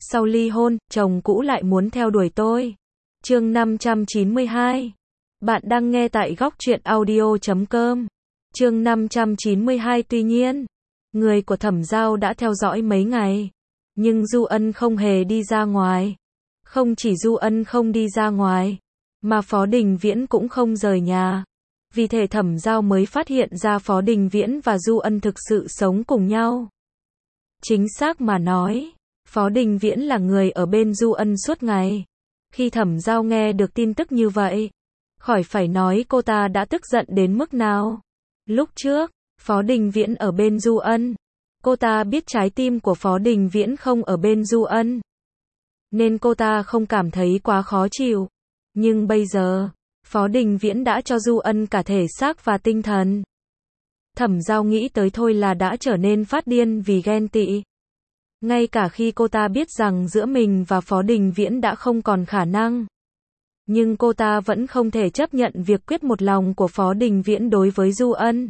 Sau ly hôn, chồng cũ lại muốn theo đuổi tôi. Chương 592. Bạn đang nghe tại góc truyện audio.com. Chương 592. Tuy nhiên, người của Thẩm Giao đã theo dõi mấy ngày, nhưng Du Ân không hề đi ra ngoài. Không chỉ Du Ân không đi ra ngoài, mà Phó Đình Viễn cũng không rời nhà. Vì thế Thẩm Giao mới phát hiện ra Phó Đình Viễn và Du Ân thực sự sống cùng nhau. Chính xác mà nói, Phó Đình Viễn là người ở bên Du Ân suốt ngày. Khi Thẩm Giao nghe được tin tức như vậy, khỏi phải nói cô ta đã tức giận đến mức nào. Lúc trước, Phó Đình Viễn ở bên Du Ân. Cô ta biết trái tim của Phó Đình Viễn không ở bên Du Ân, nên cô ta không cảm thấy quá khó chịu. Nhưng bây giờ, Phó Đình Viễn đã cho Du Ân cả thể xác và tinh thần. Thẩm Giao nghĩ tới thôi là đã trở nên phát điên vì ghen tị. Ngay cả khi cô ta biết rằng giữa mình và Phó Đình Viễn đã không còn khả năng, nhưng cô ta vẫn không thể chấp nhận việc quyết một lòng của Phó Đình Viễn đối với Du Ân.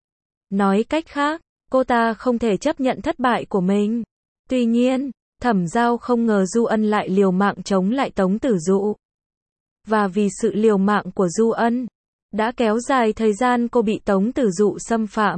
Nói cách khác, cô ta không thể chấp nhận thất bại của mình. Tuy nhiên, Thẩm Giao không ngờ Du Ân lại liều mạng chống lại Tống Tử Dụ. Và vì sự liều mạng của Du Ân, đã kéo dài thời gian cô bị Tống Tử Dụ xâm phạm.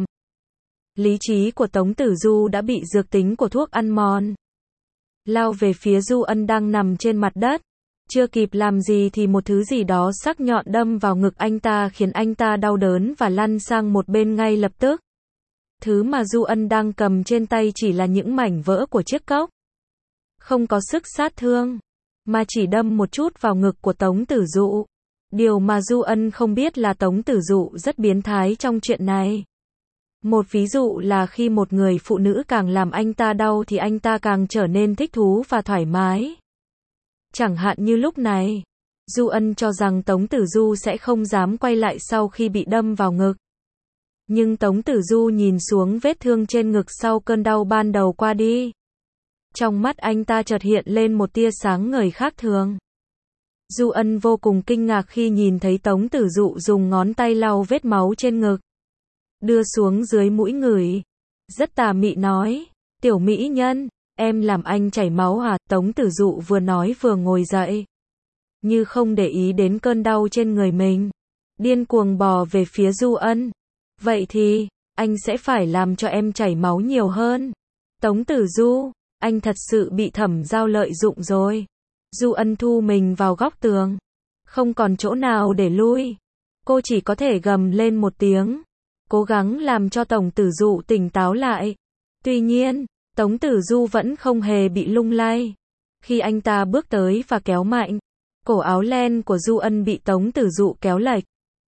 Lý trí của Tống Tử Du đã bị dược tính của thuốc ăn mòn. Lao về phía Du Ân đang nằm trên mặt đất. Chưa kịp làm gì thì một thứ gì đó sắc nhọn đâm vào ngực anh ta khiến anh ta đau đớn và lăn sang một bên ngay lập tức. Thứ mà Du Ân đang cầm trên tay chỉ là những mảnh vỡ của chiếc cốc. Không có sức sát thương, mà chỉ đâm một chút vào ngực của Tống Tử Dụ. Điều mà Du Ân không biết là Tống Tử Dụ rất biến thái trong chuyện này. Một ví dụ là khi một người phụ nữ càng làm anh ta đau thì anh ta càng trở nên thích thú và thoải mái. Chẳng hạn như lúc này, Du Ân cho rằng Tống Tử Du sẽ không dám quay lại sau khi bị đâm vào ngực. Nhưng Tống Tử Du nhìn xuống vết thương trên ngực sau cơn đau ban đầu qua đi. Trong mắt anh ta chợt hiện lên một tia sáng ngời khác thường. Du Ân vô cùng kinh ngạc khi nhìn thấy Tống Tử Dụ dùng ngón tay lau vết máu trên ngực, đưa xuống dưới mũi ngửi. Rất tà mị nói, tiểu mỹ nhân, em làm anh chảy máu hả? Tống Tử Dụ vừa nói vừa ngồi dậy, như không để ý đến cơn đau trên người mình, điên cuồng bò về phía Du Ân. Vậy thì, anh sẽ phải làm cho em chảy máu nhiều hơn. Tống Tử Du, anh thật sự bị Thẩm Giao lợi dụng rồi. Du Ân thu mình vào góc tường, không còn chỗ nào để lui. Cô chỉ có thể gầm lên một tiếng, cố gắng làm cho Tống Tử Dụ tỉnh táo lại. Tuy nhiên, Tống Tử Du vẫn không hề bị lung lay. Khi anh ta bước tới và kéo mạnh, cổ áo len của Du Ân bị Tống Tử Dụ kéo lệch.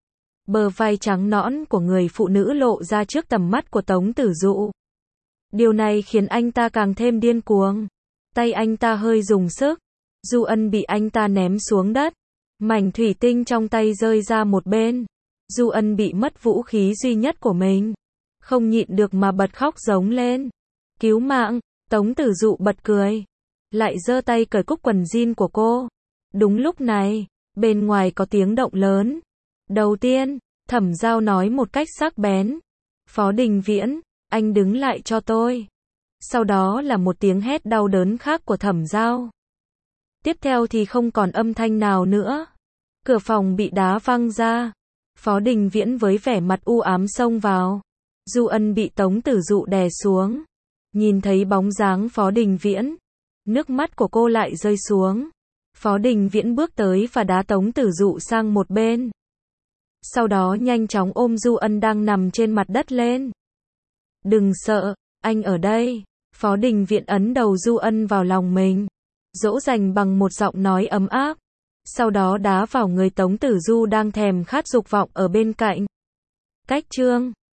Bờ vai trắng nõn của người phụ nữ lộ ra trước tầm mắt của Tống Tử Dụ. Điều này khiến anh ta càng thêm điên cuồng. Tay anh ta hơi dùng sức. Du Ân bị anh ta ném xuống đất. Mảnh thủy tinh trong tay rơi ra một bên. Du Ân bị mất vũ khí duy nhất của mình. Không nhịn được mà bật khóc giống lên. Cứu mạng! Tống Tử Dụ bật cười. Lại giơ tay cởi cúc quần jean của cô. Đúng lúc này, bên ngoài có tiếng động lớn. Đầu tiên, Thẩm Giao nói một cách sắc bén. Phó Đình Viễn, anh đứng lại cho tôi. Sau đó là một tiếng hét đau đớn khác của Thẩm Giao. Tiếp theo thì không còn âm thanh nào nữa. Cửa phòng bị đá văng ra. Phó Đình Viễn với vẻ mặt u ám xông vào. Du Ân bị Tống Tử Dụ đè xuống. Nhìn thấy bóng dáng Phó Đình Viễn, nước mắt của cô lại rơi xuống. Phó Đình Viễn bước tới và đá Tống Tử Dụ sang một bên. Sau đó nhanh chóng ôm Du Ân đang nằm trên mặt đất lên. Đừng sợ, anh ở đây. Phó Đình Viễn ấn đầu Du Ân vào lòng mình, dỗ dành bằng một giọng nói ấm áp. Sau đó đá vào người Tống Tử Du đang thèm khát dục vọng ở bên cạnh. Cách chương